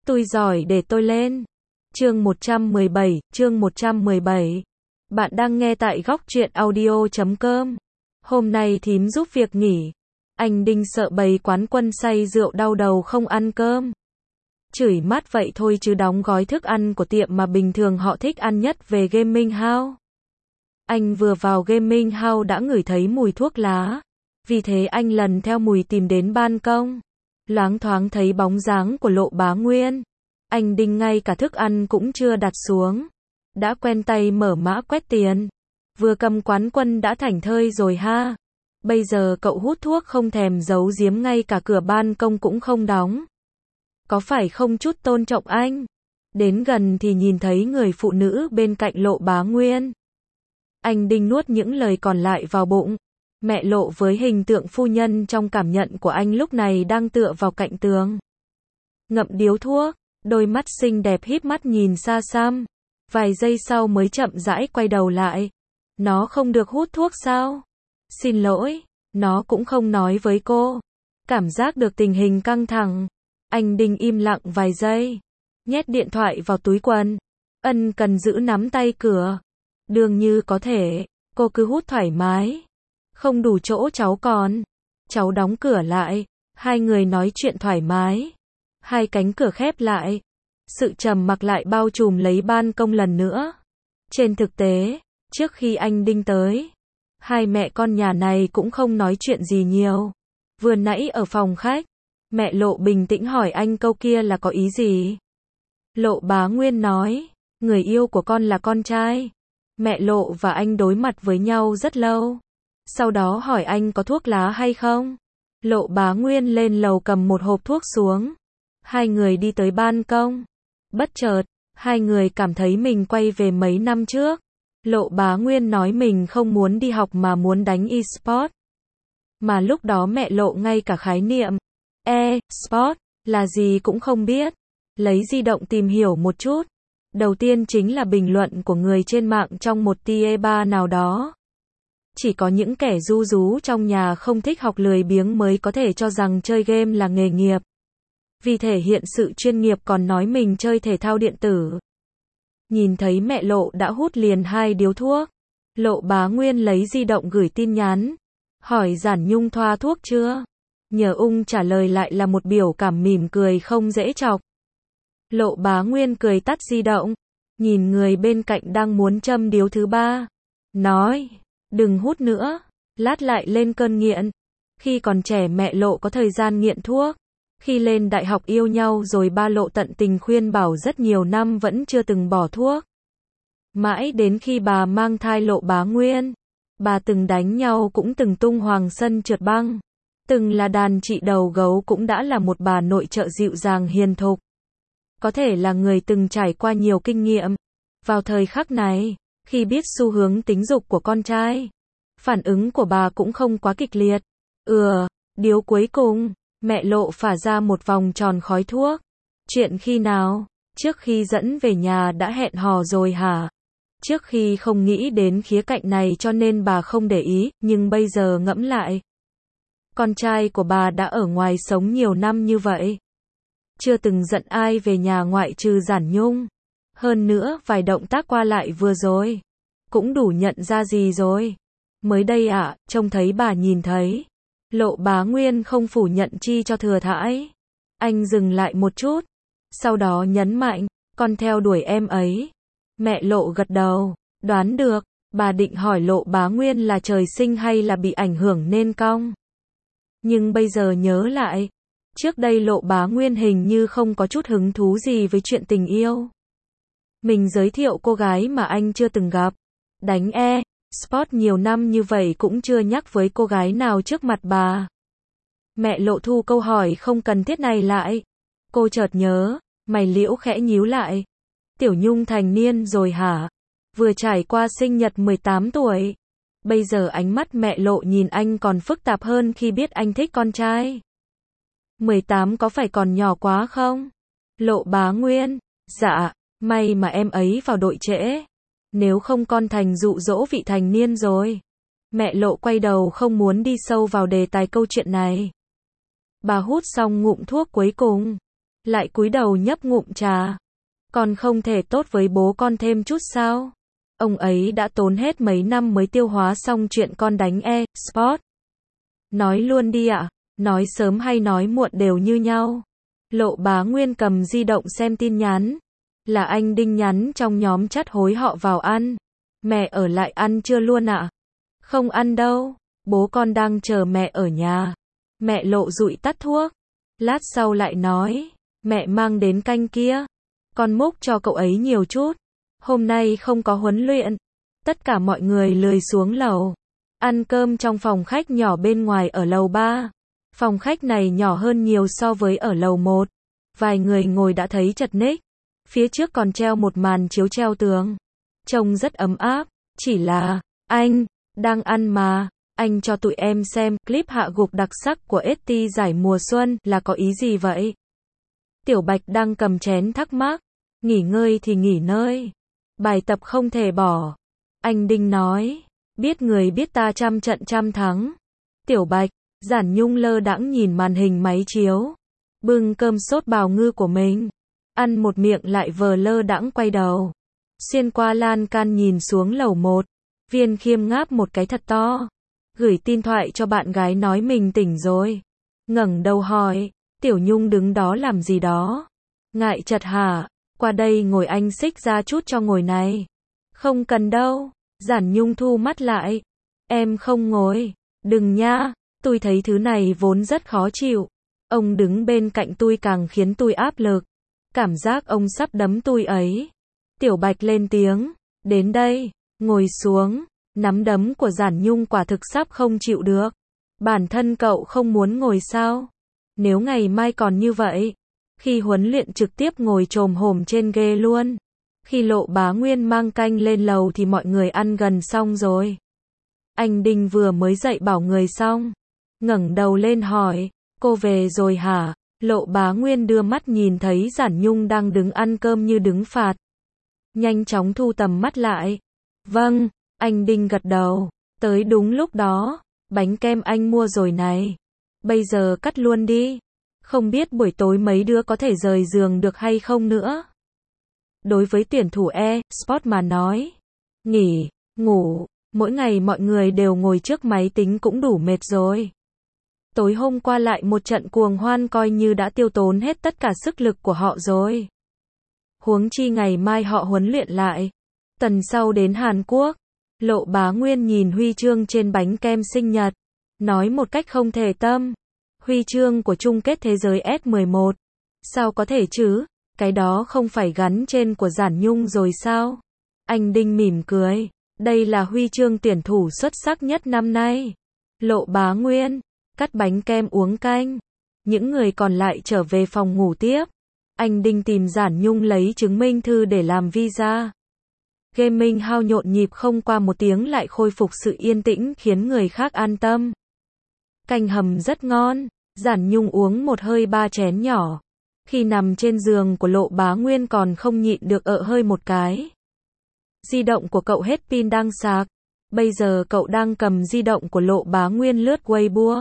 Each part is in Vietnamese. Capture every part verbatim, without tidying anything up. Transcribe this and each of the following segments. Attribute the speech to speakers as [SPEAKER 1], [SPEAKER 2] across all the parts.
[SPEAKER 1] Tôi giỏi để tôi lên. Chương một trăm mười bảy, chương một trăm mười bảy. Bạn đang nghe tại góc truyện audio chấm com. Hôm nay thím giúp việc nghỉ. Anh Đinh sợ bầy quán quân say rượu đau đầu không ăn cơm. Chửi mát vậy thôi chứ đóng gói thức ăn của tiệm mà bình thường họ thích ăn nhất về Gaming House. Anh vừa vào Gaming House đã ngửi thấy mùi thuốc lá. Vì thế anh lần theo mùi tìm đến ban công. Loáng thoáng thấy bóng dáng của Lộ Bá Nguyên. Anh Đinh ngay cả thức ăn cũng chưa đặt xuống. Đã quen tay mở mã quét tiền. Vừa cầm quán quân đã thảnh thơi rồi ha. Bây giờ cậu hút thuốc không thèm giấu giếm, ngay cả cửa ban công cũng không đóng. Có phải không chút tôn trọng anh? Đến gần thì nhìn thấy người phụ nữ bên cạnh Lộ Bá Nguyên. Anh Đinh nuốt những lời còn lại vào bụng. Mẹ Lộ với hình tượng phu nhân trong cảm nhận của anh lúc này đang tựa vào cạnh tường. Ngậm điếu thuốc, đôi mắt xinh đẹp híp mắt nhìn xa xăm. Vài giây sau mới chậm rãi quay đầu lại. Nó không được hút thuốc sao? Xin lỗi, nó cũng không nói với cô. Cảm giác được tình hình căng thẳng. Anh Đinh im lặng vài giây. Nhét điện thoại vào túi quần. Ân cần giữ nắm tay cửa. Đương như có thể, cô cứ hút thoải mái. Không đủ chỗ cháu còn. Cháu đóng cửa lại. Hai người nói chuyện thoải mái. Hai cánh cửa khép lại. Sự trầm mặc lại bao trùm lấy ban công lần nữa. Trên thực tế, trước khi anh Đinh tới, hai mẹ con nhà này cũng không nói chuyện gì nhiều. Vừa nãy ở phòng khách, mẹ Lộ bình tĩnh hỏi anh câu kia là có ý gì. Lộ Bá Nguyên nói, người yêu của con là con trai. Mẹ Lộ và anh đối mặt với nhau rất lâu. Sau đó hỏi anh có thuốc lá hay không. Lộ Bá Nguyên lên lầu cầm một hộp thuốc xuống. Hai người đi tới ban công. Bất chợt, hai người cảm thấy mình quay về mấy năm trước. Lộ Bá Nguyên nói mình không muốn đi học mà muốn đánh e-sport. Mà lúc đó mẹ Lộ ngay cả khái niệm e-sport là gì cũng không biết. Lấy di động tìm hiểu một chút. Đầu tiên chính là bình luận của người trên mạng trong một tier ba nào đó. Chỉ có những kẻ ru rú trong nhà không thích học lười biếng mới có thể cho rằng chơi game là nghề nghiệp. Vì thể hiện sự chuyên nghiệp còn nói mình chơi thể thao điện tử. Nhìn thấy mẹ Lộ đã hút liền hai điếu thuốc. Lộ Bá Nguyên lấy di động gửi tin nhắn. Hỏi Giản Nhung thoa thuốc chưa? Nhờ ung trả lời lại là một biểu cảm mỉm cười không dễ chọc. Lộ Bá Nguyên cười tắt di động. Nhìn người bên cạnh đang muốn châm điếu thứ ba. Nói, đừng hút nữa. Lát lại lên cơn nghiện. Khi còn trẻ mẹ Lộ có thời gian nghiện thuốc. Khi lên đại học yêu nhau rồi ba Lộ tận tình khuyên bảo rất nhiều năm vẫn chưa từng bỏ thuốc. Mãi đến khi bà mang thai Lộ Bá Nguyên. Bà từng đánh nhau cũng từng tung hoàng sân trượt băng. Từng là đàn chị đầu gấu cũng đã là một bà nội trợ dịu dàng hiền thục. Có thể là người từng trải qua nhiều kinh nghiệm. Vào thời khắc này, khi biết xu hướng tính dục của con trai, phản ứng của bà cũng không quá kịch liệt. Ừ, điếu cuối cùng, mẹ Lộ phả ra một vòng tròn khói thuốc. Chuyện khi nào? Trước khi dẫn về nhà đã hẹn hò rồi hả? Trước khi không nghĩ đến khía cạnh này cho nên bà không để ý, nhưng bây giờ ngẫm lại. Con trai của bà đã ở ngoài sống nhiều năm như vậy. Chưa từng giận ai về nhà ngoại trừ Giản Nhung. Hơn nữa, vài động tác qua lại vừa rồi. Cũng đủ nhận ra gì rồi. Mới đây ạ, à, trông thấy bà nhìn thấy. Lộ Bá Nguyên không phủ nhận chi cho thừa thãi. Anh dừng lại một chút. Sau đó nhấn mạnh, con theo đuổi em ấy. Mẹ Lộ gật đầu, đoán được. Bà định hỏi Lộ Bá Nguyên là trời sinh hay là bị ảnh hưởng nên cong. Nhưng bây giờ nhớ lại. Trước đây Lộ Bá Nguyên hình như không có chút hứng thú gì với chuyện tình yêu. Mình giới thiệu cô gái mà anh chưa từng gặp. Đánh e-sport nhiều năm như vậy cũng chưa nhắc với cô gái nào trước mặt bà. Mẹ Lộ thu câu hỏi không cần thiết này lại. Cô chợt nhớ, mày liễu khẽ nhíu lại. Tiểu Nhung thành niên rồi hả? Vừa trải qua sinh nhật mười tám tuổi. Bây giờ ánh mắt mẹ Lộ nhìn anh còn phức tạp hơn khi biết anh thích con trai. mười tám có phải còn nhỏ quá không? Lộ Bá Nguyên, dạ, may mà em ấy vào đội trễ. Nếu không con thành dụ dỗ vị thành niên rồi. Mẹ Lộ quay đầu không muốn đi sâu vào đề tài câu chuyện này. Bà hút xong ngụm thuốc cuối cùng. lại cúi đầu nhấp ngụm trà. Con không thể tốt với bố con thêm chút sao? Ông ấy đã tốn hết mấy năm mới tiêu hóa xong chuyện con đánh e-sport. Nói luôn đi ạ, nói sớm hay nói muộn đều như nhau. Lộ Bá Nguyên cầm di động xem tin nhắn. Là anh Đinh nhắn trong nhóm chat hối họ vào ăn. Mẹ ở lại ăn chưa luôn ạ? Không ăn đâu, bố con đang chờ mẹ ở nhà. Mẹ Lộ dụi tắt thuốc. Lát sau lại nói, mẹ mang đến canh kia. Con múc cho cậu ấy nhiều chút. Hôm nay không có huấn luyện. Tất cả mọi người lười xuống lầu. Ăn cơm trong phòng khách nhỏ bên ngoài ở lầu ba. Phòng khách này nhỏ hơn nhiều so với ở lầu một. Vài người ngồi đã thấy chật ních. Phía trước còn treo một màn chiếu treo tường. Trông rất ấm áp. Chỉ là, anh, đang ăn mà. Anh cho tụi em xem clip hạ gục đặc sắc của ét tê giải mùa xuân là có ý gì vậy? Tiểu Bạch đang cầm chén thắc mắc. Nghỉ ngơi thì nghỉ ngơi. Bài tập không thể bỏ. Anh Đinh nói. Biết người biết ta trăm trận trăm thắng. Tiểu Bạch, Giản Nhung lơ đãng nhìn màn hình máy chiếu. Bưng cơm sốt bào ngư của mình. Ăn một miệng lại vờ lơ đãng quay đầu. Xuyên qua lan can nhìn xuống lầu một. Viên Khiêm ngáp một cái thật to. Gửi tin thoại cho bạn gái nói mình tỉnh rồi. Ngẩng đầu hỏi. Tiểu Nhung đứng đó làm gì đó? Ngại chật hả? Qua đây ngồi anh xích ra chút cho ngồi này. Không cần đâu. Giản Nhung thu mắt lại. Em không ngồi. Đừng nha. Tôi thấy thứ này vốn rất khó chịu. Ông đứng bên cạnh tôi càng khiến tôi áp lực. Cảm giác ông sắp đấm tôi ấy. Tiểu Bạch lên tiếng. Đến đây. Ngồi xuống. Nắm đấm của Giản Nhung quả thực sắp không chịu được. Bản thân cậu không muốn ngồi sao? Nếu ngày mai còn như vậy. Khi huấn luyện trực tiếp ngồi chồm hổm trên ghê luôn. Khi Lộ Bá Nguyên mang canh lên lầu thì mọi người ăn gần xong rồi. Anh Đinh vừa mới dạy bảo người xong. Ngẩng đầu lên hỏi. Cô về rồi hả? Lộ Bá Nguyên đưa mắt nhìn thấy Giản Nhung đang đứng ăn cơm như đứng phạt. Nhanh chóng thu tầm mắt lại. Vâng, anh Đinh gật đầu. Tới đúng lúc đó. Bánh kem anh mua rồi này. Bây giờ cắt luôn đi. Không biết buổi tối mấy đứa có thể rời giường được hay không nữa. Đối với tuyển thủ e-sport mà nói. Nghỉ, ngủ, mỗi ngày mọi người đều ngồi trước máy tính cũng đủ mệt rồi. Tối hôm qua lại một trận cuồng hoan coi như đã tiêu tốn hết tất cả sức lực của họ rồi. Huống chi ngày mai họ huấn luyện lại. Tuần sau đến Hàn Quốc. Lộ Bá Nguyên nhìn huy chương trên bánh kem sinh nhật. Nói một cách không thể tâm. Huy chương của chung kết thế giới S mười một. Sao có thể chứ? Cái đó không phải gắn trên của Giản Nhung rồi sao? Anh Đinh mỉm cười. Đây là huy chương tuyển thủ xuất sắc nhất năm nay. Lộ Bá Nguyên. Cắt bánh kem uống canh. Những người còn lại trở về phòng ngủ tiếp. Anh Đinh tìm Giản Nhung lấy chứng minh thư để làm visa. Gaming House nhộn nhịp không qua một tiếng lại khôi phục sự yên tĩnh khiến người khác an tâm. Canh hầm rất ngon. Giản Nhung uống một hơi ba chén nhỏ. Khi nằm trên giường của Lộ Bá Nguyên còn không nhịn được ợ hơi một cái. Di động của cậu hết pin đang sạc. Bây giờ cậu đang cầm di động của Lộ Bá Nguyên lướt Weibo.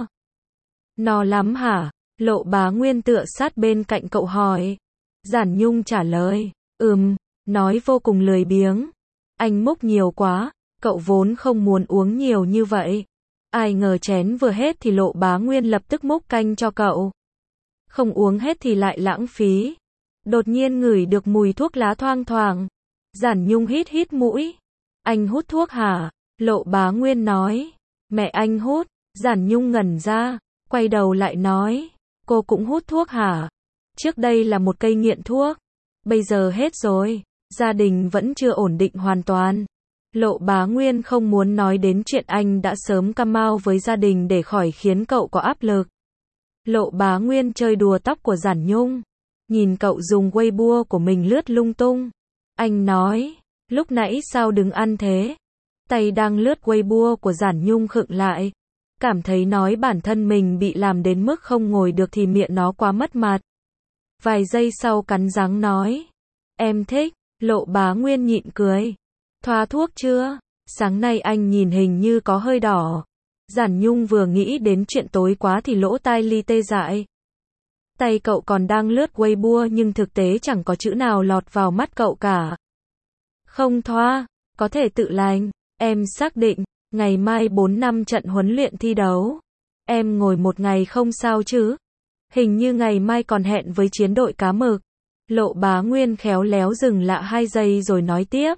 [SPEAKER 1] No lắm hả? Lộ Bá Nguyên tựa sát bên cạnh cậu hỏi. Giản Nhung trả lời. Ừm, nói vô cùng lười biếng. Anh múc nhiều quá, cậu vốn không muốn uống nhiều như vậy. Ai ngờ chén vừa hết thì Lộ Bá Nguyên lập tức múc canh cho cậu. Không uống hết thì lại lãng phí. Đột nhiên ngửi được mùi thuốc lá thoang thoảng. Giản Nhung hít hít mũi. Anh hút thuốc hả? Lộ Bá Nguyên nói. Mẹ anh hút. Giản Nhung ngẩn ra, quay đầu lại nói. Cô cũng hút thuốc hả? Trước đây là một cây nghiện thuốc. Bây giờ hết rồi. Gia đình vẫn chưa ổn định hoàn toàn. Lộ Bá Nguyên không muốn nói đến chuyện anh đã sớm cam mau với gia đình để khỏi khiến cậu có áp lực. Lộ Bá Nguyên chơi đùa tóc của Giản Nhung. Nhìn cậu dùng Weibo của mình lướt lung tung. Anh nói, lúc nãy sao đứng ăn thế? Tay đang lướt Weibo của Giản Nhung khựng lại. Cảm thấy nói bản thân mình bị làm đến mức không ngồi được thì miệng nó quá mất mặt. Vài giây sau cắn răng nói. Em thích. Lộ Bá Nguyên nhịn cười. Thoa thuốc chưa? Sáng nay anh nhìn hình như có hơi đỏ. Giản Nhung vừa nghĩ đến chuyện tối quá thì lỗ tai li tê dại. Tay cậu còn đang lướt Weibo nhưng thực tế chẳng có chữ nào lọt vào mắt cậu cả. Không thoa, có thể tự lành. Em xác định, ngày mai bốn năm trận huấn luyện thi đấu. Em ngồi một ngày không sao chứ? Hình như ngày mai còn hẹn với chiến đội cá mực. Lộ Bá Nguyên khéo léo dừng lại hai giây rồi nói tiếp.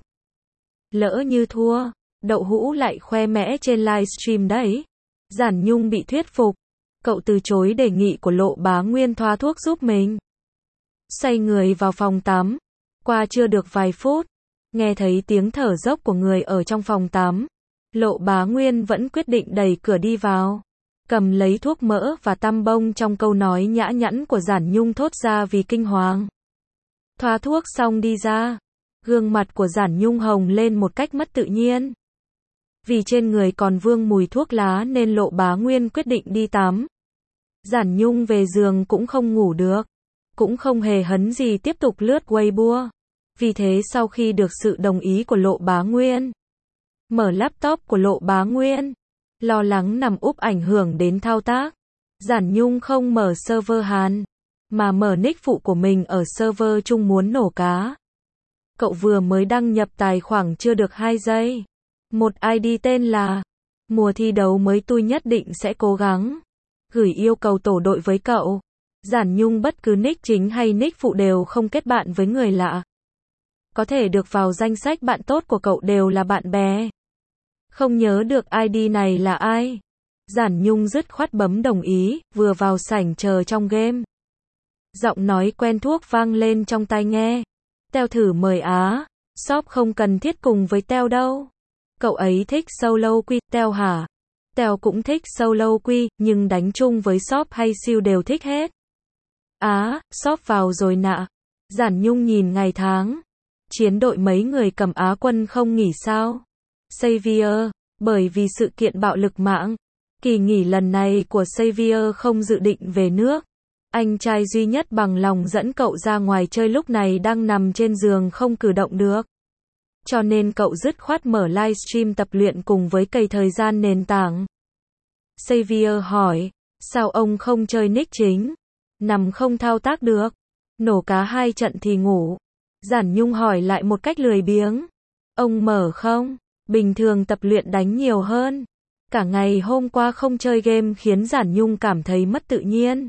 [SPEAKER 1] Lỡ như thua, Đậu Hũ lại khoe mẽ trên livestream đấy. Giản Nhung bị thuyết phục. Cậu từ chối đề nghị của Lộ Bá Nguyên thoa thuốc giúp mình. Xoay người vào phòng tắm. Qua chưa được vài phút, nghe thấy tiếng thở dốc của người ở trong phòng tắm. Lộ Bá Nguyên vẫn quyết định đẩy cửa đi vào. Cầm lấy thuốc mỡ và tăm bông trong câu nói nhã nhặn của Giản Nhung thốt ra vì kinh hoàng. Thoa thuốc xong đi ra. Gương mặt của Giản Nhung hồng lên một cách mất tự nhiên. Vì trên người còn vương mùi thuốc lá nên Lộ Bá Nguyên quyết định đi tắm. Giản Nhung về giường cũng không ngủ được. Cũng không hề hấn gì tiếp tục lướt Weibo. Vì thế sau khi được sự đồng ý của Lộ Bá Nguyên, mở laptop của Lộ Bá Nguyên, lo lắng nằm úp ảnh hưởng đến thao tác, Giản Nhung không mở server Hàn, mà mở nick phụ của mình ở server chung muốn nổ cá. Cậu vừa mới đăng nhập tài khoản chưa được hai giây. Một i đê tên là Mùa thi đấu mới tôi nhất định sẽ cố gắng. Gửi yêu cầu tổ đội với cậu. Giản Nhung bất cứ nick chính hay nick phụ đều không kết bạn với người lạ. Có thể được vào danh sách bạn tốt của cậu đều là bạn bè. Không nhớ được i đê này là ai. Giản Nhung dứt khoát bấm đồng ý, vừa vào sảnh chờ trong game. Giọng nói quen thuộc vang lên trong tai nghe. Teo thử mời Á. Shop không cần thiết cùng với Teo đâu. Cậu ấy thích solo quy, Teo hả? Teo cũng thích solo quy, nhưng đánh chung với shop hay siêu đều thích hết. Á, shop vào rồi nạ. Giản Nhung nhìn ngày tháng. Chiến đội mấy người cầm Á quân không nghỉ sao? Xavier, bởi vì sự kiện bạo lực mạng. Kỳ nghỉ lần này của Xavier không dự định về nước. Anh trai duy nhất bằng lòng dẫn cậu ra ngoài chơi lúc này đang nằm trên giường không cử động được. Cho nên cậu dứt khoát mở livestream tập luyện cùng với cày thời gian nền tảng. Xavier hỏi, sao ông không chơi nick chính? Nằm không thao tác được. Nổ cá hai trận thì ngủ. Giản Nhung hỏi lại một cách lười biếng. Ông mở không? Bình thường tập luyện đánh nhiều hơn. Cả ngày hôm qua không chơi game khiến Giản Nhung cảm thấy mất tự nhiên.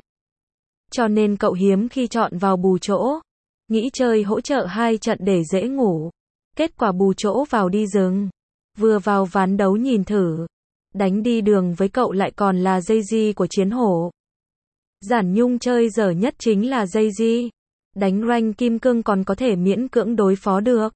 [SPEAKER 1] Cho nên cậu hiếm khi chọn vào bù chỗ. Nghĩ chơi hỗ trợ hai trận để dễ ngủ. Kết quả bù chỗ vào đi rừng. Vừa vào ván đấu nhìn thử. Đánh đi đường với cậu lại còn là Jay-Z của Chiến Hổ. Giản Nhung chơi dở nhất chính là Jay-Z. Đánh rank kim cương còn có thể miễn cưỡng đối phó được.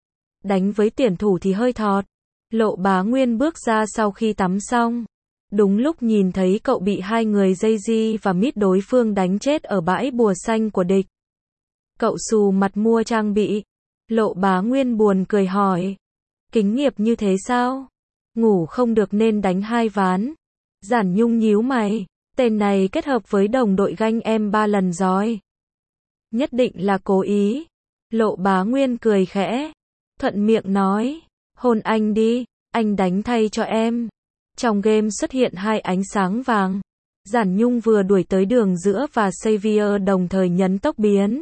[SPEAKER 1] Đánh với tuyển thủ thì hơi thọt. Lộ Bá Nguyên bước ra sau khi tắm xong. Đúng lúc nhìn thấy cậu bị hai người Jay-Z và mid đối phương đánh chết ở bãi bùa xanh của địch. Cậu xù mặt mua trang bị. Lộ Bá Nguyên buồn cười hỏi. Kính nghiệp như thế sao? Ngủ không được nên đánh hai ván. Giản Nhung nhíu mày. Tên này kết hợp với đồng đội ganh em ba lần rồi. Nhất định là cố ý. Lộ Bá Nguyên cười khẽ. Thuận miệng nói. Hôn anh đi, anh đánh thay cho em. Trong game xuất hiện hai ánh sáng vàng. Giản Nhung vừa đuổi tới đường giữa và Xavier đồng thời nhấn tốc biến.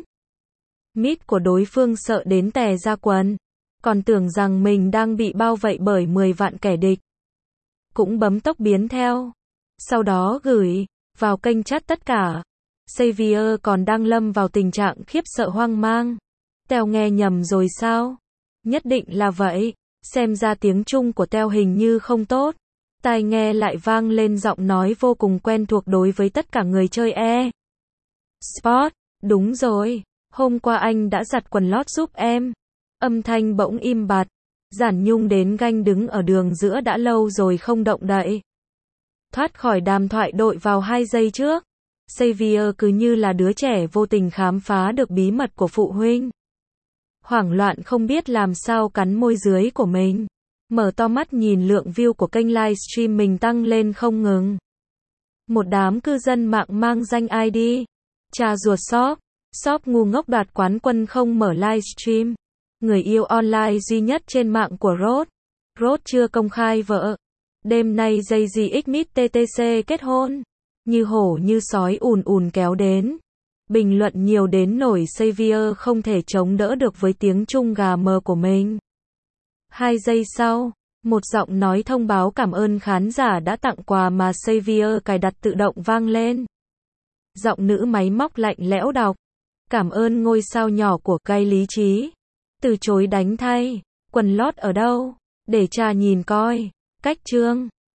[SPEAKER 1] Mid của đối phương sợ đến tè ra quần. Còn tưởng rằng mình đang bị bao vây bởi mười vạn kẻ địch. Cũng bấm tốc biến theo. Sau đó gửi vào kênh chat tất cả. Xavier còn đang lâm vào tình trạng khiếp sợ hoang mang. Teo nghe nhầm rồi sao? Nhất định là vậy. Xem ra tiếng Trung của Teo hình như không tốt. Tai nghe lại vang lên giọng nói vô cùng quen thuộc đối với tất cả người chơi e. Sport, đúng rồi. Hôm qua anh đã giặt quần lót giúp em. Âm thanh bỗng im bặt. Giản Nhung đến ganh đứng ở đường giữa đã lâu rồi không động đậy. Thoát khỏi đàm thoại đội vào hai giây trước. Xavier cứ như là đứa trẻ vô tình khám phá được bí mật của phụ huynh. Hoảng loạn không biết làm sao cắn môi dưới của mình. Mở to mắt nhìn lượng view của kênh livestream mình tăng lên không ngừng. Một đám cư dân mạng mang danh i đê. Cha ruột shop. Shop ngu ngốc đoạt quán quân không mở livestream. Người yêu online duy nhất trên mạng của Rod. Rod chưa công khai vợ. Đêm nay Jay-Z x mid tê tê xê kết hôn. Như hổ như sói ùn ùn kéo đến. Bình luận nhiều đến nỗi Xavier không thể chống đỡ được với tiếng Trung gà mờ của mình. Hai giây sau, một giọng nói thông báo cảm ơn khán giả đã tặng quà mà Xavier cài đặt tự động vang lên. Giọng nữ máy móc lạnh lẽo đọc. Cảm ơn ngôi sao nhỏ của cây lý trí. Từ chối đánh thay. Quần lót ở đâu? Để cha nhìn coi. Cách chương.